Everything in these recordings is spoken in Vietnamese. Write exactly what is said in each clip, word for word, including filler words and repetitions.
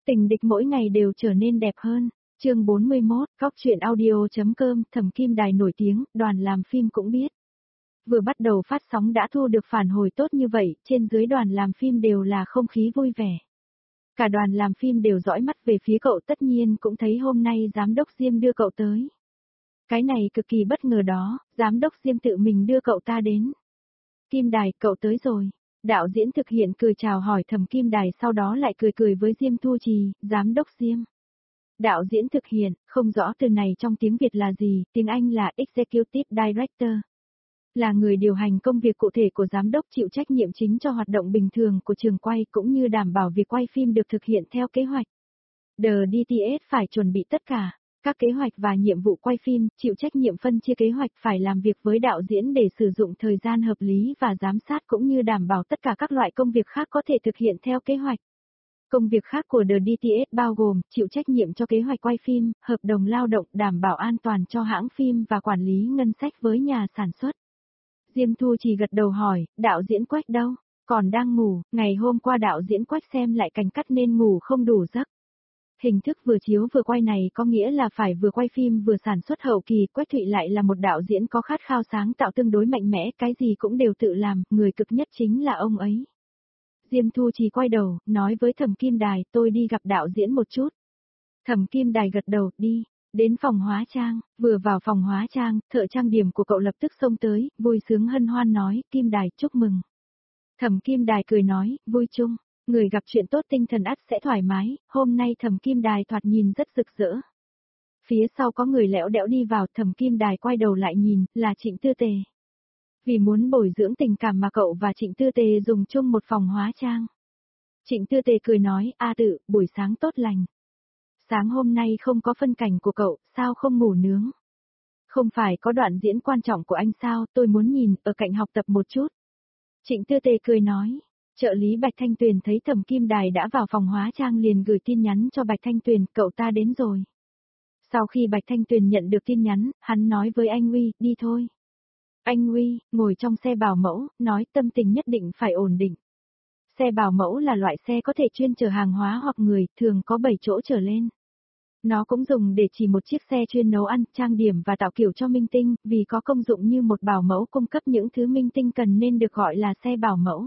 Tình địch mỗi ngày đều trở nên đẹp hơn. Chương bốn mươi mốt, góc truyện audio.com, Thẩm Kim Đài nổi tiếng, đoàn làm phim cũng biết. Vừa bắt đầu phát sóng đã thu được phản hồi tốt như vậy, trên dưới đoàn làm phim đều là không khí vui vẻ. Cả đoàn làm phim đều dõi mắt về phía cậu, tất nhiên cũng thấy hôm nay giám đốc Diêm đưa cậu tới. Cái này cực kỳ bất ngờ đó, giám đốc Diêm tự mình đưa cậu ta đến. Kim Đài, cậu tới rồi. Đạo diễn thực hiện cười chào hỏi Thẩm Kim Đài, sau đó lại cười cười với Diêm Thu Trì, giám đốc Diêm. Đạo diễn thực hiện, không rõ từ này trong tiếng Việt là gì, tiếng Anh là Executive Director. Là người điều hành công việc cụ thể của giám đốc, chịu trách nhiệm chính cho hoạt động bình thường của trường quay cũng như đảm bảo việc quay phim được thực hiện theo kế hoạch. The đê tê ét phải chuẩn bị tất cả các kế hoạch và nhiệm vụ quay phim, chịu trách nhiệm phân chia kế hoạch, phải làm việc với đạo diễn để sử dụng thời gian hợp lý và giám sát cũng như đảm bảo tất cả các loại công việc khác có thể thực hiện theo kế hoạch. Công việc khác của The đê tê ét bao gồm chịu trách nhiệm cho kế hoạch quay phim, hợp đồng lao động, đảm bảo an toàn cho hãng phim và quản lý ngân sách với nhà sản xuất. Diêm Thu Trì gật đầu hỏi, đạo diễn Quách đâu? Còn đang ngủ, ngày hôm qua đạo diễn Quách xem lại cảnh cắt nên ngủ không đủ giấc. Hình thức vừa chiếu vừa quay này có nghĩa là phải vừa quay phim vừa sản xuất hậu kỳ. Quách Thụy lại là một đạo diễn có khát khao sáng tạo tương đối mạnh mẽ, cái gì cũng đều tự làm, người cực nhất chính là ông ấy. Diêm Thu Trì quay đầu, nói với Thẩm Kim Đài, tôi đi gặp đạo diễn một chút. Thẩm Kim Đài gật đầu, đi. Đến phòng hóa trang, vừa vào phòng hóa trang, thợ trang điểm của cậu lập tức xông tới, vui sướng hân hoan nói, Kim Đài, chúc mừng. Thẩm Kim Đài cười nói, vui chung, người gặp chuyện tốt tinh thần ắt sẽ thoải mái, hôm nay Thẩm Kim Đài thoạt nhìn rất rực rỡ. Phía sau có người lẽo đẽo đi vào, Thẩm Kim Đài quay đầu lại nhìn, là Trịnh Tư Tề. Vì muốn bồi dưỡng tình cảm mà cậu và Trịnh Tư Tề dùng chung một phòng hóa trang. Trịnh Tư Tề cười nói, A Tự, buổi sáng tốt lành. Sáng hôm nay không có phân cảnh của cậu, sao không ngủ nướng? Không phải có đoạn diễn quan trọng của anh sao, tôi muốn nhìn, ở cạnh học tập một chút. Trịnh Tư Tề cười nói, trợ lý Bạch Thanh Tuyền thấy Thẩm Kim Đài đã vào phòng hóa trang liền gửi tin nhắn cho Bạch Thanh Tuyền, cậu ta đến rồi. Sau khi Bạch Thanh Tuyền nhận được tin nhắn, hắn nói với anh Uy, đi thôi. Anh Uy, ngồi trong xe bảo mẫu, nói tâm tình nhất định phải ổn định. Xe bảo mẫu là loại xe có thể chuyên chở hàng hóa hoặc người, thường có bảy chỗ trở lên. Nó cũng dùng để chỉ một chiếc xe chuyên nấu ăn, trang điểm và tạo kiểu cho minh tinh, vì có công dụng như một bảo mẫu cung cấp những thứ minh tinh cần nên được gọi là xe bảo mẫu.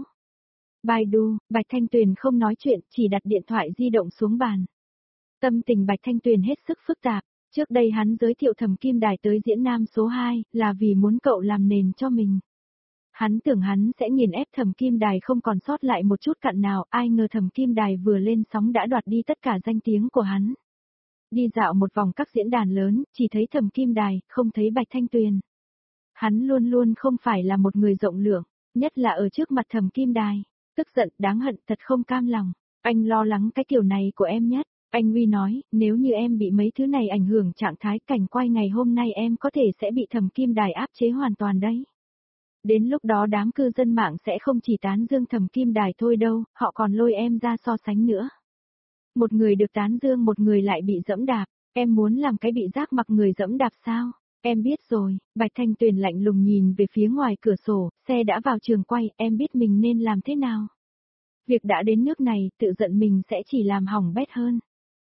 Baidu, Bạch Thanh Tuyền không nói chuyện, chỉ đặt điện thoại di động xuống bàn. Tâm tình Bạch Thanh Tuyền hết sức phức tạp, trước đây hắn giới thiệu Thẩm Kim Đài tới diễn nam số hai, là vì muốn cậu làm nền cho mình. Hắn tưởng hắn sẽ nghiền ép Thẩm Kim Đài không còn sót lại một chút cặn nào, ai ngờ Thẩm Kim Đài vừa lên sóng đã đoạt đi tất cả danh tiếng của hắn. Đi dạo một vòng các diễn đàn lớn, chỉ thấy Thẩm Kim Đài, không thấy Bạch Thanh Tuyền. Hắn luôn luôn không phải là một người rộng lượng, nhất là ở trước mặt Thẩm Kim Đài. Tức giận, đáng hận, thật không cam lòng. Anh lo lắng cái kiểu này của em nhất. Anh Uy nói, nếu như em bị mấy thứ này ảnh hưởng trạng thái cảnh quay ngày hôm nay em có thể sẽ bị Thẩm Kim Đài áp chế hoàn toàn đấy. Đến lúc đó đám cư dân mạng sẽ không chỉ tán dương Thẩm Kim Đài thôi đâu, họ còn lôi em ra so sánh nữa. Một người được tán dương, một người lại bị dẫm đạp, em muốn làm cái bị rác mặc người dẫm đạp sao? Em biết rồi. Bạch Thanh Tuyền lạnh lùng nhìn về phía ngoài cửa sổ, xe đã vào trường quay, em biết mình nên làm thế nào. Việc đã đến nước này, tự giận mình sẽ chỉ làm hỏng bét hơn.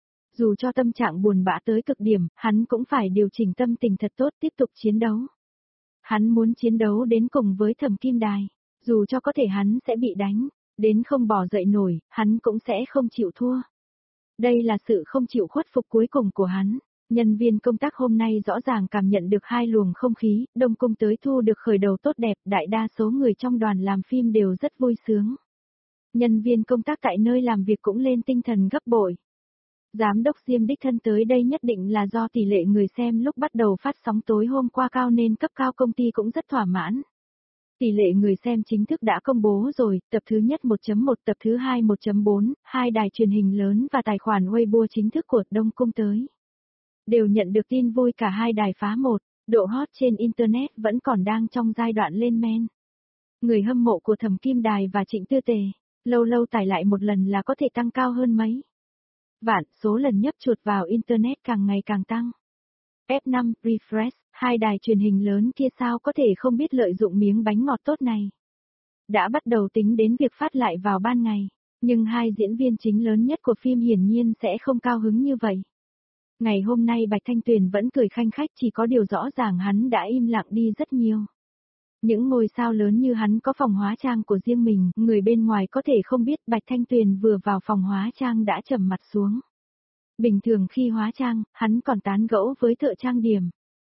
Dù cho tâm trạng buồn bã tới cực điểm, hắn cũng phải điều chỉnh tâm tình thật tốt, tiếp tục chiến đấu. Hắn muốn chiến đấu đến cùng với Thẩm Kim Đài, dù cho có thể hắn sẽ bị đánh, đến không bò dậy nổi, hắn cũng sẽ không chịu thua. Đây là sự không chịu khuất phục cuối cùng của hắn. Nhân viên công tác hôm nay rõ ràng cảm nhận được hai luồng không khí, Đông Cung tới thu được khởi đầu tốt đẹp, đại đa số người trong đoàn làm phim đều rất vui sướng. Nhân viên công tác tại nơi làm việc cũng lên tinh thần gấp bội. Giám đốc Diêm đích thân tới đây nhất định là do tỷ lệ người xem lúc bắt đầu phát sóng tối hôm qua cao nên cấp cao công ty cũng rất thỏa mãn. Tỷ lệ người xem chính thức đã công bố rồi, tập thứ nhất một chấm một, tập thứ hai một chấm bốn, hai đài truyền hình lớn và tài khoản Weibo chính thức của Đông Cung tới. Đều nhận được tin vui, cả hai đài phá một, độ hot trên Internet vẫn còn đang trong giai đoạn lên men. Người hâm mộ của Thẩm Kim Đài và Trịnh Tư Tề, lâu lâu tải lại một lần là có thể tăng cao hơn mấy vạn, số lần nhấp chuột vào Internet càng ngày càng tăng. ép năm, refresh, hai đài truyền hình lớn kia sao có thể không biết lợi dụng miếng bánh ngọt tốt này. Đã bắt đầu tính đến việc phát lại vào ban ngày. Nhưng hai diễn viên chính lớn nhất của phim hiển nhiên sẽ không cao hứng như vậy. Ngày hôm nay Bạch Thanh Tuyền vẫn cười khanh khách, chỉ có điều rõ ràng hắn đã im lặng đi rất nhiều. Những ngôi sao lớn như hắn có phòng hóa trang của riêng mình, người bên ngoài có thể không biết Bạch Thanh Tuyền vừa vào phòng hóa trang đã trầm mặt xuống. Bình thường khi hóa trang, hắn còn tán gẫu với thợ trang điểm.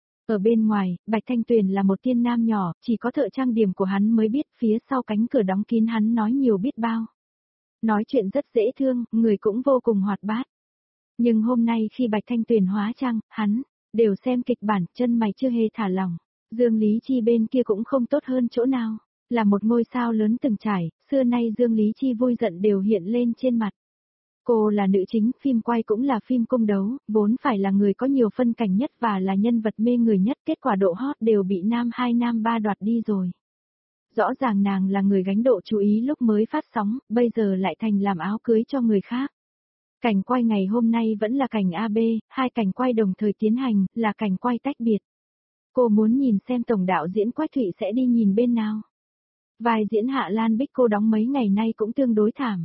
Ở bên ngoài, Bạch Thanh Tuyền là một tiên nam nhỏ, chỉ có thợ trang điểm của hắn mới biết phía sau cánh cửa đóng kín hắn nói nhiều biết bao. Nói chuyện rất dễ thương, người cũng vô cùng hoạt bát. Nhưng hôm nay khi Bạch Thanh Tuyền hóa trang, hắn đều xem kịch bản, chân mày chưa hề thả lỏng. Dương Lý Chi bên kia cũng không tốt hơn chỗ nào. Là một ngôi sao lớn từng trải, xưa nay Dương Lý Chi vui giận đều hiện lên trên mặt. Cô là nữ chính, phim quay cũng là phim cung đấu, vốn phải là người có nhiều phân cảnh nhất và là nhân vật mê người nhất, kết quả độ hot đều bị nam hai nam ba đoạt đi rồi. Rõ ràng nàng là người gánh độ chú ý lúc mới phát sóng, bây giờ lại thành làm áo cưới cho người khác. Cảnh quay ngày hôm nay vẫn là cảnh a bê, hai cảnh quay đồng thời tiến hành, là cảnh quay tách biệt. Cô muốn nhìn xem tổng đạo diễn Quách Thụy sẽ đi nhìn bên nào. Vai diễn Hạ Lan Bích cô đóng mấy ngày nay cũng tương đối thảm.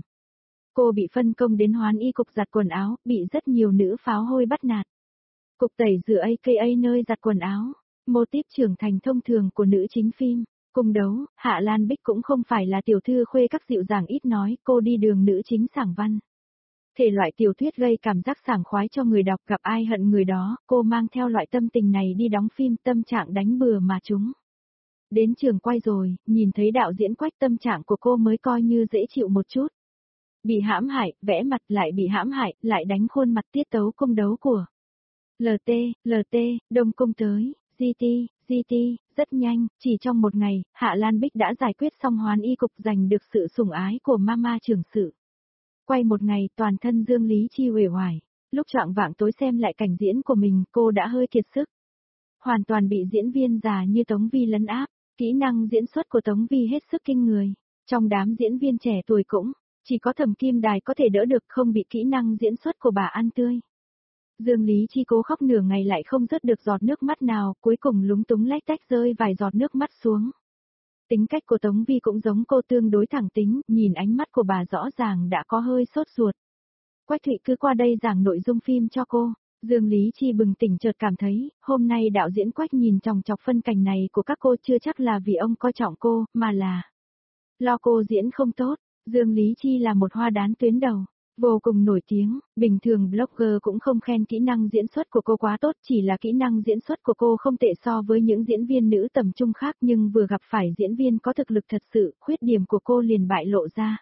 Cô bị phân công đến hoán y cục giặt quần áo, bị rất nhiều nữ pháo hôi bắt nạt. Cục tẩy rửa a ca a nơi giặt quần áo, mô típ trưởng thành thông thường của nữ chính phim. Cung đấu, Hạ Lan Bích cũng không phải là tiểu thư khuê các dịu dàng ít nói, cô đi đường nữ chính sảng văn. Thể loại tiểu thuyết gây cảm giác sảng khoái cho người đọc, gặp ai hận người đó, cô mang theo loại tâm tình này đi đóng phim, tâm trạng đánh bừa mà chúng. Đến trường quay rồi, nhìn thấy đạo diễn Quách, tâm trạng của cô mới coi như dễ chịu một chút. Bị hãm hại, vẽ mặt lại bị hãm hại, lại đánh khuôn mặt tiết tấu cung đấu của lờ tê, lờ tê, Đông Cung tới, giê tê, giê tê, rất nhanh, chỉ trong một ngày, Hạ Lan Bích đã giải quyết xong hoán y cục, giành được sự sủng ái của mama trưởng sự. Quay một ngày, toàn thân Dương Lý Chi uể oải, lúc chạng vạng tối xem lại cảnh diễn của mình, cô đã hơi kiệt sức. Hoàn toàn bị diễn viên già như Tống Vi lấn áp, kỹ năng diễn xuất của Tống Vi hết sức kinh người. Trong đám diễn viên trẻ tuổi cũng, chỉ có Thẩm Kim Đài có thể đỡ được, không bị kỹ năng diễn xuất của bà ăn tươi. Dương Lý Chi cố khóc nửa ngày lại không rớt được giọt nước mắt nào, cuối cùng lúng túng lách tách rơi vài giọt nước mắt xuống. Tính cách của Tống Vi cũng giống cô, tương đối thẳng tính, nhìn ánh mắt của bà rõ ràng đã có hơi sốt ruột. Quách Thụy cứ qua đây giảng nội dung phim cho cô. Dương Lý Chi bừng tỉnh chợt cảm thấy, hôm nay đạo diễn Quách nhìn chòng chọc phân cảnh này của các cô chưa chắc là vì ông coi trọng cô, mà là lo cô diễn không tốt. Dương Lý Chi là một hoa đán tuyến đầu, vô cùng nổi tiếng, bình thường blogger cũng không khen kỹ năng diễn xuất của cô quá tốt, chỉ là kỹ năng diễn xuất của cô không tệ so với những diễn viên nữ tầm trung khác, nhưng vừa gặp phải diễn viên có thực lực thật sự, khuyết điểm của cô liền bại lộ ra.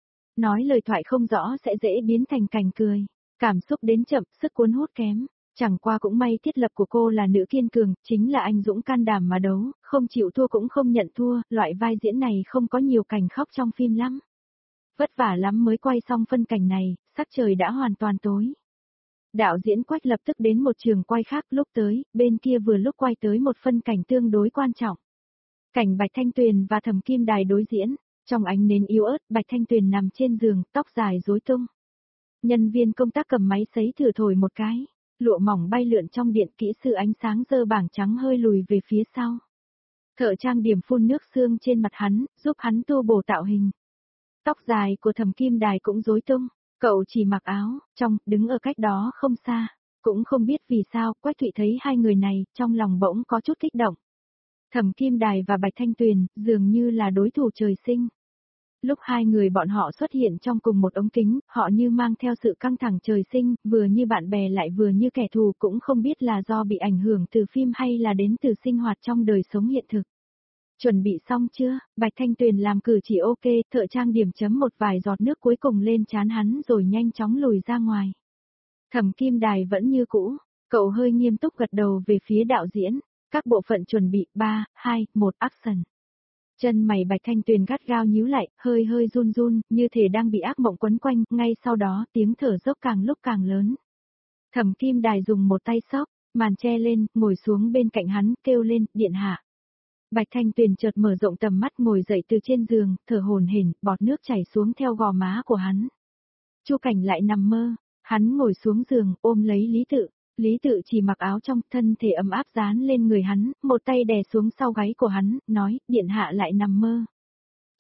Nói lời thoại không rõ sẽ dễ biến thành cảnh cười, cảm xúc đến chậm, sức cuốn hút kém. Chẳng qua cũng may thiết lập của cô là nữ kiên cường, chính là anh dũng can đảm mà đấu, không chịu thua cũng không nhận thua, loại vai diễn này không có nhiều cảnh khóc trong phim lắm. Vất vả lắm mới quay xong phân cảnh này, sắc trời đã hoàn toàn tối. Đạo diễn Quách lập tức đến một trường quay khác, lúc tới, bên kia vừa lúc quay tới một phân cảnh tương đối quan trọng. Cảnh Bạch Thanh Tuyền và Thẩm Kim Đài đối diễn, trong ánh nến yếu ớt, Bạch Thanh Tuyền nằm trên giường, tóc dài rối tung. Nhân viên công tác cầm máy sấy thử thổi một cái, lụa mỏng bay lượn trong điện, kỹ sư ánh sáng dơ bảng trắng hơi lùi về phía sau. Thợ trang điểm phun nước xương trên mặt hắn, giúp hắn tu bổ tạo hình. Tóc dài của Thẩm Kim Đài cũng rối tung, cậu chỉ mặc áo, trong, đứng ở cách đó không xa. Cũng không biết vì sao, Quách Thụy thấy hai người này, trong lòng bỗng có chút kích động. Thẩm Kim Đài và Bạch Thanh Tuyền, dường như là đối thủ trời sinh. Lúc hai người bọn họ xuất hiện trong cùng một ống kính, họ như mang theo sự căng thẳng trời sinh, vừa như bạn bè lại vừa như kẻ thù, cũng không biết là do bị ảnh hưởng từ phim hay là đến từ sinh hoạt trong đời sống hiện thực. Chuẩn bị xong chưa? Bạch Thanh Tuyền làm cử chỉ ok, thợ trang điểm chấm một vài giọt nước cuối cùng lên trán hắn rồi nhanh chóng lùi ra ngoài. Thẩm Kim Đài vẫn như cũ, cậu hơi nghiêm túc gật đầu về phía đạo diễn, các bộ phận chuẩn bị, ba, hai, một, action. Chân mày Bạch Thanh Tuyền gắt gao nhíu lại, hơi hơi run run, như thể đang bị ác mộng quấn quanh, ngay sau đó tiếng thở dốc càng lúc càng lớn. Thẩm Kim Đài dùng một tay xốc, màn che lên, ngồi xuống bên cạnh hắn, kêu lên, điện hạ. Bạch Thanh Tuyền chợt mở rộng tầm mắt, ngồi dậy từ trên giường, thở hổn hển, bọt nước chảy xuống theo gò má của hắn. Chu Cảnh lại nằm mơ, hắn ngồi xuống giường, ôm lấy Lý Tự. Lý Tự chỉ mặc áo trong, thân thể ấm áp dán lên người hắn, một tay đè xuống sau gáy của hắn, nói, điện hạ lại nằm mơ.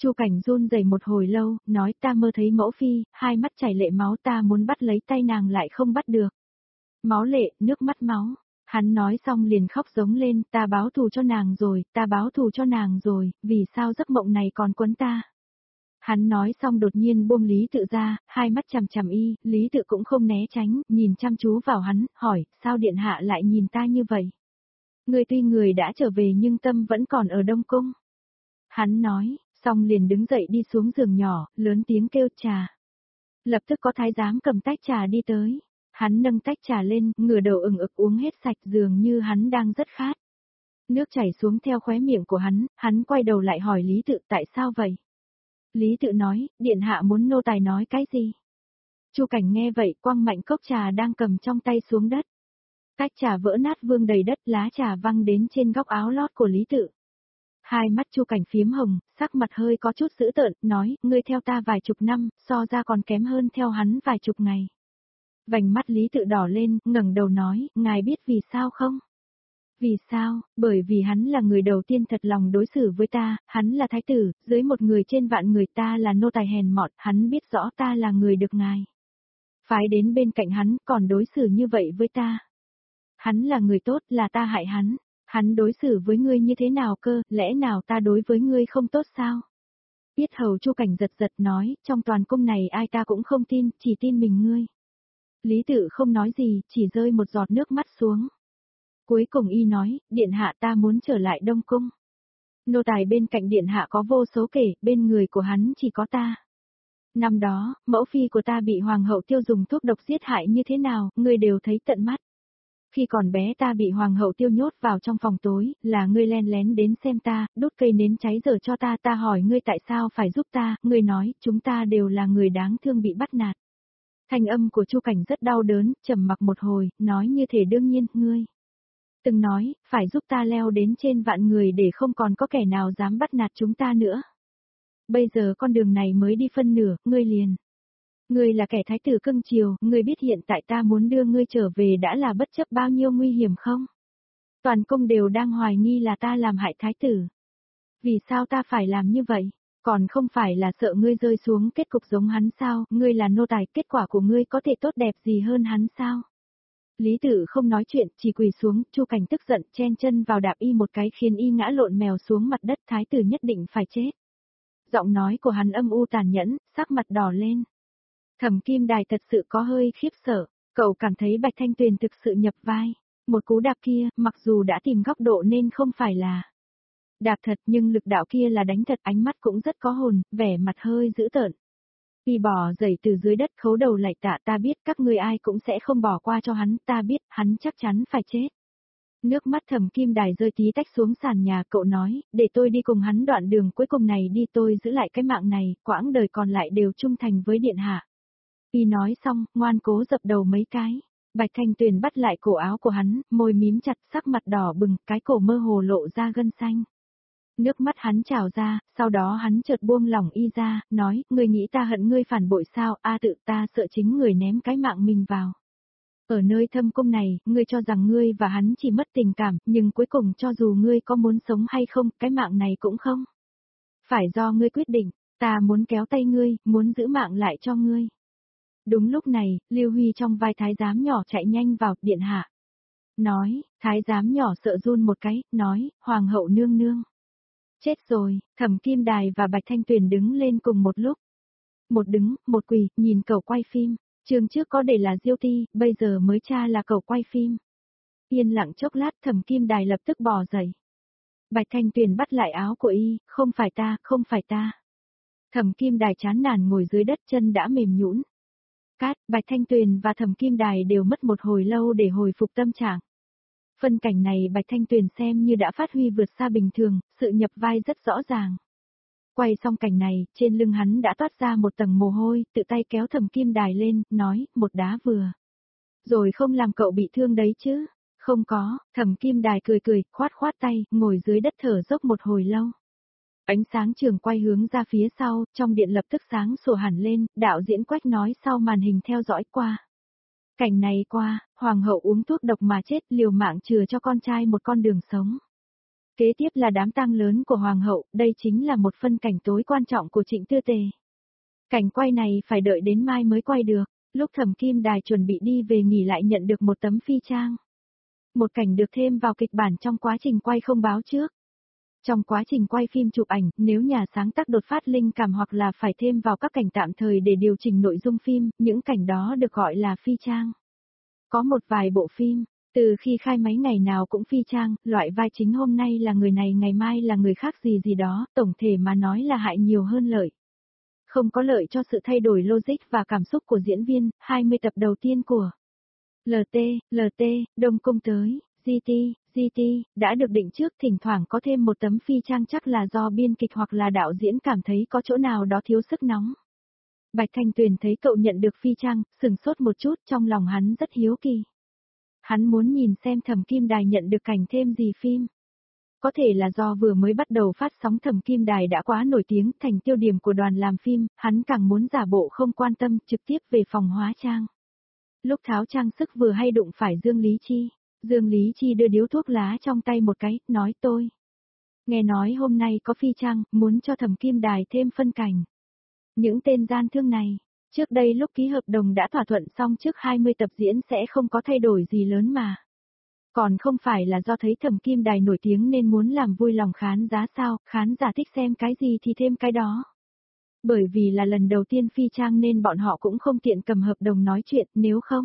Chu Cảnh run rẩy một hồi lâu, nói ta mơ thấy mẫu phi, hai mắt chảy lệ máu ta muốn bắt lấy tay nàng lại không bắt được. Máu lệ, nước mắt máu. Hắn nói xong liền khóc giống lên, ta báo thù cho nàng rồi, ta báo thù cho nàng rồi, vì sao giấc mộng này còn quấn ta. Hắn nói xong đột nhiên buông Lý Tự ra, hai mắt chằm chằm y, Lý Tự cũng không né tránh, nhìn chăm chú vào hắn, hỏi, sao điện hạ lại nhìn ta như vậy? Người tuy người đã trở về nhưng tâm vẫn còn ở Đông Cung. Hắn nói, xong liền đứng dậy đi xuống giường nhỏ, lớn tiếng kêu trà. Lập tức có thái giám cầm tách trà đi tới. Hắn nâng tách trà lên, ngửa đầu ừng ực uống hết sạch dường như hắn đang rất khát. Nước chảy xuống theo khóe miệng của hắn, hắn quay đầu lại hỏi Lý Tự tại sao vậy? Lý Tự nói, điện hạ muốn nô tài nói cái gì? Chu Cảnh nghe vậy quăng mạnh cốc trà đang cầm trong tay xuống đất. Tách trà vỡ nát vương đầy đất, lá trà văng đến trên góc áo lót của Lý Tự. Hai mắt Chu Cảnh phiếm hồng, sắc mặt hơi có chút dữ tợn, nói, ngươi theo ta vài chục năm, so ra còn kém hơn theo hắn vài chục ngày. Vành mắt Lý Tự đỏ lên, ngẩng đầu nói, ngài biết vì sao không? Vì sao? Bởi vì hắn là người đầu tiên thật lòng đối xử với ta, hắn là thái tử, dưới một người trên vạn người ta là nô tài hèn mọn, hắn biết rõ ta là người được ngài phái đến bên cạnh hắn, còn đối xử như vậy với ta. Hắn là người tốt, là ta hại hắn. Hắn đối xử với ngươi như thế nào cơ, lẽ nào ta đối với ngươi không tốt sao? Yết hầu Chu Cảnh giật giật nói, trong toàn cung này ai ta cũng không tin, chỉ tin mình ngươi. Lý Tự không nói gì, chỉ rơi một giọt nước mắt xuống. Cuối cùng y nói, điện hạ ta muốn trở lại Đông Cung. Nô tài bên cạnh điện hạ có vô số kể, bên người của hắn chỉ có ta. Năm đó, mẫu phi của ta bị hoàng hậu Tiêu dùng thuốc độc giết hại như thế nào, ngươi đều thấy tận mắt. Khi còn bé ta bị hoàng hậu Tiêu nhốt vào trong phòng tối, là ngươi len lén đến xem ta, đốt cây nến cháy dở cho ta, ta hỏi ngươi tại sao phải giúp ta, ngươi nói, chúng ta đều là người đáng thương bị bắt nạt. Thanh âm của Chu Cảnh rất đau đớn, trầm mặc một hồi, nói như thể đương nhiên, ngươi từng nói, phải giúp ta leo đến trên vạn người để không còn có kẻ nào dám bắt nạt chúng ta nữa. Bây giờ con đường này mới đi phân nửa, ngươi liền. Ngươi là kẻ thái tử cưng chiều, ngươi biết hiện tại ta muốn đưa ngươi trở về đã là bất chấp bao nhiêu nguy hiểm không? Toàn cung đều đang hoài nghi là ta làm hại thái tử. Vì sao ta phải làm như vậy? Còn không phải là sợ ngươi rơi xuống kết cục giống hắn sao, ngươi là nô tài, kết quả của ngươi có thể tốt đẹp gì hơn hắn sao? Lý Tự không nói chuyện, chỉ quỳ xuống, Chu Cảnh tức giận, chen chân vào đạp y một cái khiến y ngã lộn mèo xuống mặt đất, thái tử nhất định phải chết. Giọng nói của hắn âm u tàn nhẫn, sắc mặt đỏ lên. Thẩm Kim Đài thật sự có hơi khiếp sợ, cậu cảm thấy Bạch Thanh Tuyền thực sự nhập vai. Một cú đạp kia, mặc dù đã tìm góc độ nên không phải là đạp thật nhưng lực đạo kia là đánh thật, ánh mắt cũng rất có hồn, vẻ mặt hơi dữ tợn. Y bò dậy từ dưới đất khấu đầu lạy tạ, ta biết các ngươi ai cũng sẽ không bỏ qua cho hắn, ta biết hắn chắc chắn phải chết. Nước mắt Thẩm Kim Đài rơi tí tách xuống sàn nhà, cậu nói, để tôi đi cùng hắn đoạn đường cuối cùng này đi, tôi giữ lại cái mạng này, quãng đời còn lại đều trung thành với điện hạ. Y nói xong, ngoan cố dập đầu mấy cái. Bạch Thanh Tuyền bắt lại cổ áo của hắn, môi mím chặt, sắc mặt đỏ bừng, cái cổ mơ hồ lộ ra gân xanh. Nước mắt hắn trào ra, sau đó hắn chợt buông lỏng y ra, nói, ngươi nghĩ ta hận ngươi phản bội sao, a tự ta sợ chính người ném cái mạng mình vào. Ở nơi thâm cung này, ngươi cho rằng ngươi và hắn chỉ mất tình cảm, nhưng cuối cùng cho dù ngươi có muốn sống hay không, cái mạng này cũng không. Phải do ngươi quyết định, ta muốn kéo tay ngươi, muốn giữ mạng lại cho ngươi. Đúng lúc này, Lưu Huy trong vai thái giám nhỏ chạy nhanh vào, điện hạ. Nói, thái giám nhỏ sợ run một cái, nói, hoàng hậu nương nương. Chết rồi, Thẩm Kim Đài và Bạch Thanh Tuyền đứng lên cùng một lúc. Một đứng, một quỳ, nhìn cậu quay phim. Trường trước có để là Diêu Ti, bây giờ mới tra là cậu quay phim. Yên lặng chốc lát, Thẩm Kim Đài lập tức bò dậy. Bạch Thanh Tuyền bắt lại áo của y, không phải ta, không phải ta. Thẩm Kim Đài chán nản ngồi dưới đất, chân đã mềm nhũn. Cát, Bạch Thanh Tuyền và Thẩm Kim Đài đều mất một hồi lâu để hồi phục tâm trạng. Phân cảnh này Bạch Thanh Tuyền xem như đã phát huy vượt xa bình thường, sự nhập vai rất rõ ràng. Quay xong cảnh này, trên lưng hắn đã toát ra một tầng mồ hôi, tự tay kéo Thẩm Kim Đài lên, nói, một đá vừa. Rồi không làm cậu bị thương đấy chứ? Không có, Thẩm Kim Đài cười cười, khoát khoát tay, ngồi dưới đất thở dốc một hồi lâu. Ánh sáng trường quay hướng ra phía sau, trong điện lập tức sáng sủa hẳn lên, đạo diễn Quách nói sau màn hình theo dõi qua. Cảnh này qua, hoàng hậu uống thuốc độc mà chết, liều mạng chừa cho con trai một con đường sống. Kế tiếp là đám tang lớn của Hoàng hậu, đây chính là một phân cảnh tối quan trọng của Trịnh Tư Tề. Cảnh quay này phải đợi đến mai mới quay được, lúc Thẩm Kim Đài chuẩn bị đi về nghỉ lại nhận được một tấm phi trang. Một cảnh được thêm vào kịch bản trong quá trình quay không báo trước. Trong quá trình quay phim chụp ảnh, nếu nhà sáng tác đột phát linh cảm hoặc là phải thêm vào các cảnh tạm thời để điều chỉnh nội dung phim, những cảnh đó được gọi là phi trang. Có một vài bộ phim, từ khi khai máy ngày nào cũng phi trang, loại vai chính hôm nay là người này ngày mai là người khác gì gì đó, tổng thể mà nói là hại nhiều hơn lợi. Không có lợi cho sự thay đổi logic và cảm xúc của diễn viên, hai mươi tập đầu tiên của lờ tê, lờ tê, Đông Cung tới, giê tê, giê tê, đã được định trước, thỉnh thoảng có thêm một tấm phi trang chắc là do biên kịch hoặc là đạo diễn cảm thấy có chỗ nào đó thiếu sức nóng. Bạch Thanh Tuyền thấy cậu nhận được phi trang, sừng sốt một chút, trong lòng hắn rất hiếu kỳ. Hắn muốn nhìn xem Thẩm Kim Đài nhận được cảnh thêm gì phim. Có thể là do vừa mới bắt đầu phát sóng Thẩm Kim Đài đã quá nổi tiếng thành tiêu điểm của đoàn làm phim, hắn càng muốn giả bộ không quan tâm, trực tiếp về phòng hóa trang. Lúc tháo trang sức vừa hay đụng phải Dương Lý Chi. Dương Lý Chi đưa điếu thuốc lá trong tay một cái, nói tôi. Nghe nói hôm nay có phi trang, muốn cho Thẩm Kim Đài thêm phân cảnh. Những tên gian thương này, trước đây lúc ký hợp đồng đã thỏa thuận xong trước hai mươi tập diễn sẽ không có thay đổi gì lớn mà. Còn không phải là do thấy Thẩm Kim Đài nổi tiếng nên muốn làm vui lòng khán giả sao, khán giả thích xem cái gì thì thêm cái đó. Bởi vì là lần đầu tiên phi trang nên bọn họ cũng không tiện cầm hợp đồng nói chuyện, nếu không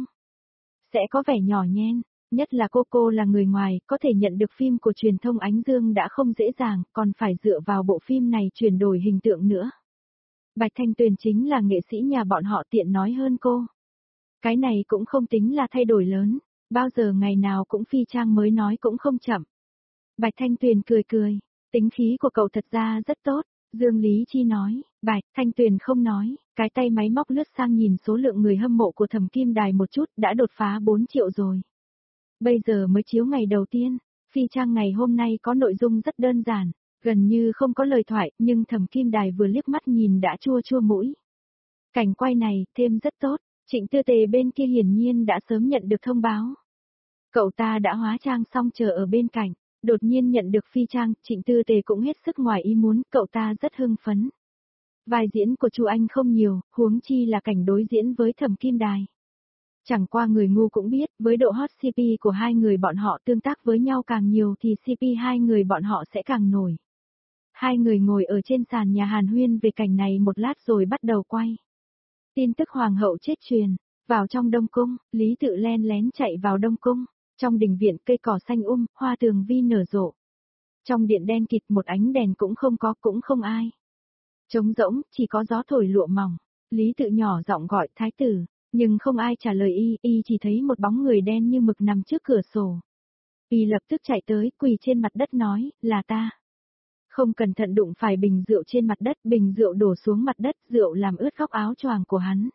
sẽ có vẻ nhỏ nhen. Nhất là cô cô là người ngoài, có thể nhận được phim của truyền thông Ánh Dương đã không dễ dàng, còn phải dựa vào bộ phim này chuyển đổi hình tượng nữa. Bạch Thanh Tuyền chính là nghệ sĩ nhà bọn họ, tiện nói hơn cô. Cái này cũng không tính là thay đổi lớn, bao giờ ngày nào cũng phi trang mới nói cũng không chậm. Bạch Thanh Tuyền cười cười, tính khí của cậu thật ra rất tốt, Dương Lý Chi nói. Bạch Thanh Tuyền không nói, cái tay máy móc lướt sang nhìn số lượng người hâm mộ của Thẩm Kim Đài một chút, đã đột phá bốn triệu rồi. Bây giờ mới chiếu ngày đầu tiên, phi trang ngày hôm nay có nội dung rất đơn giản, gần như không có lời thoại, nhưng Thẩm Kim Đài vừa liếc mắt nhìn đã chua chua mũi. Cảnh quay này, thêm rất tốt, Trịnh Tư Tề bên kia hiển nhiên đã sớm nhận được thông báo. Cậu ta đã hóa trang xong chờ ở bên cạnh, đột nhiên nhận được phi trang, Trịnh Tư Tề cũng hết sức ngoài ý muốn, cậu ta rất hưng phấn. Vai diễn của Chu Anh không nhiều, huống chi là cảnh đối diễn với Thẩm Kim Đài. Chẳng qua người ngu cũng biết, với độ hot xê pê của hai người bọn họ tương tác với nhau càng nhiều thì xê pê hai người bọn họ sẽ càng nổi. Hai người ngồi ở trên sàn nhà hàn huyên về cảnh này một lát rồi bắt đầu quay. Tin tức Hoàng hậu chết truyền, vào trong Đông Cung, Lý Tự len lén chạy vào Đông Cung, trong đình viện cây cỏ xanh um, hoa tường vi nở rộ. Trong điện đen kịt một ánh đèn cũng không có, cũng không ai. Trống rỗng, chỉ có gió thổi lụa mỏng, Lý Tự nhỏ giọng gọi thái tử. Nhưng không ai trả lời y, y chỉ thấy một bóng người đen như mực nằm trước cửa sổ. Y lập tức chạy tới, quỳ trên mặt đất nói, là ta. Không cẩn thận đụng phải bình rượu trên mặt đất, bình rượu đổ xuống mặt đất, rượu làm ướt góc áo choàng của hắn.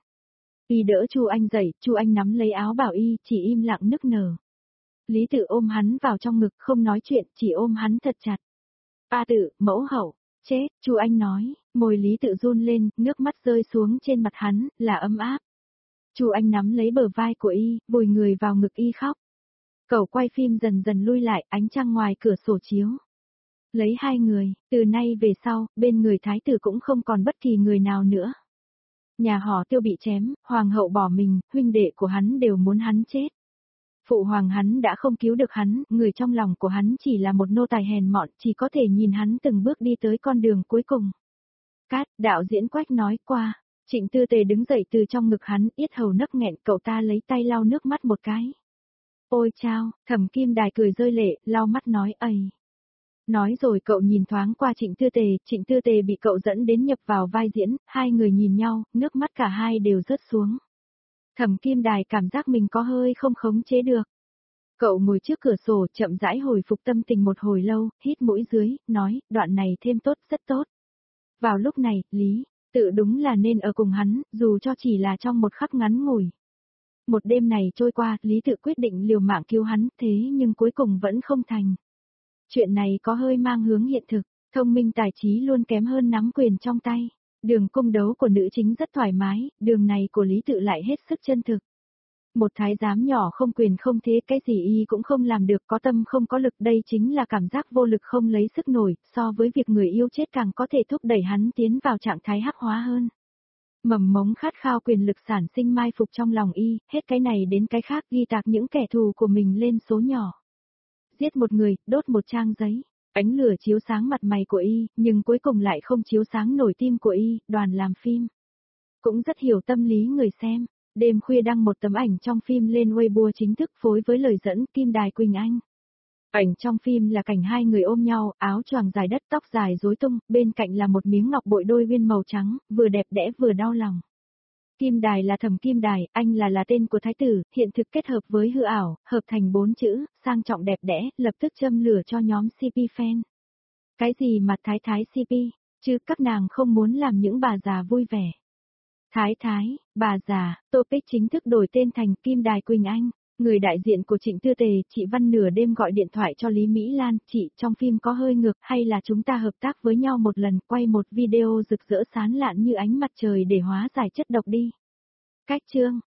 Y đỡ Chu Anh dậy, Chu Anh nắm lấy áo bảo y, chỉ im lặng nức nở. Lý Tự ôm hắn vào trong ngực, không nói chuyện, chỉ ôm hắn thật chặt. A Tự, mẫu hậu, chết, Chu Anh nói, môi Lý Tự run lên, nước mắt rơi xuống trên mặt hắn, là ấm áp. Chu Anh nắm lấy bờ vai của y, vùi người vào ngực y khóc. Cậu quay phim dần dần lui lại, ánh trăng ngoài cửa sổ chiếu. Lấy hai người, từ nay về sau, bên người thái tử cũng không còn bất kỳ người nào nữa. Nhà họ Tiêu bị chém, hoàng hậu bỏ mình, huynh đệ của hắn đều muốn hắn chết. Phụ hoàng hắn đã không cứu được hắn, người trong lòng của hắn chỉ là một nô tài hèn mọn, chỉ có thể nhìn hắn từng bước đi tới con đường cuối cùng. Cát, đạo diễn Quách nói qua. Trịnh Tư Tề đứng dậy từ trong ngực hắn, yết hầu nấc nghẹn, cậu ta lấy tay lau nước mắt một cái. Ôi chao, Thẩm Kim Đài cười rơi lệ, lau mắt nói ầy. Nói rồi cậu nhìn thoáng qua Trịnh Tư Tề, Trịnh Tư Tề bị cậu dẫn đến nhập vào vai diễn, hai người nhìn nhau, nước mắt cả hai đều rớt xuống. Thẩm Kim Đài cảm giác mình có hơi không khống chế được. Cậu ngồi trước cửa sổ chậm rãi hồi phục tâm tình một hồi lâu, hít mũi dưới, nói, đoạn này thêm tốt, rất tốt. Vào lúc này, Lý Tự đúng là nên ở cùng hắn, dù cho chỉ là trong một khắc ngắn ngủi. Một đêm này trôi qua, Lý Tự quyết định liều mạng cứu hắn, thế nhưng cuối cùng vẫn không thành. Chuyện này có hơi mang hướng hiện thực, thông minh tài trí luôn kém hơn nắm quyền trong tay. Đường cung đấu của nữ chính rất thoải mái, đường này của Lý Tự lại hết sức chân thực. Một thái giám nhỏ không quyền không thế, cái gì y cũng không làm được, có tâm không có lực, đây chính là cảm giác vô lực không lấy sức nổi, so với việc người yêu chết càng có thể thúc đẩy hắn tiến vào trạng thái hắc hóa hơn. Mầm mống khát khao quyền lực sản sinh mai phục trong lòng y, hết cái này đến cái khác ghi tạc những kẻ thù của mình lên số nhỏ. Giết một người, đốt một trang giấy, ánh lửa chiếu sáng mặt mày của y, nhưng cuối cùng lại không chiếu sáng nổi tim của y, đoàn làm phim. Cũng rất hiểu tâm lý người xem. Đêm khuya đăng một tấm ảnh trong phim lên Weibo chính thức phối với lời dẫn Kim Đài Quỳnh Anh. Ảnh trong phim là cảnh hai người ôm nhau, áo choàng dài đất, tóc dài rối tung, bên cạnh là một miếng ngọc bội đôi viên màu trắng, vừa đẹp đẽ vừa đau lòng. Kim Đài là Thẩm Kim Đài, anh là là tên của thái tử, hiện thực kết hợp với hư ảo, hợp thành bốn chữ, sang trọng đẹp đẽ, lập tức châm lửa cho nhóm xê pê fan. Cái gì mà thái thái xê pê, chứ các nàng không muốn làm những bà già vui vẻ. Thái thái, bà già, topic chính thức đổi tên thành Kim Đài Quỳnh Anh. Người đại diện của Trịnh Tư Tề, chị Văn nửa đêm gọi điện thoại cho Lý Mỹ Lan, chị, trong phim có hơi ngược, hay là chúng ta hợp tác với nhau một lần, quay một video rực rỡ sáng lạn như ánh mặt trời để hóa giải chất độc đi. Cách chương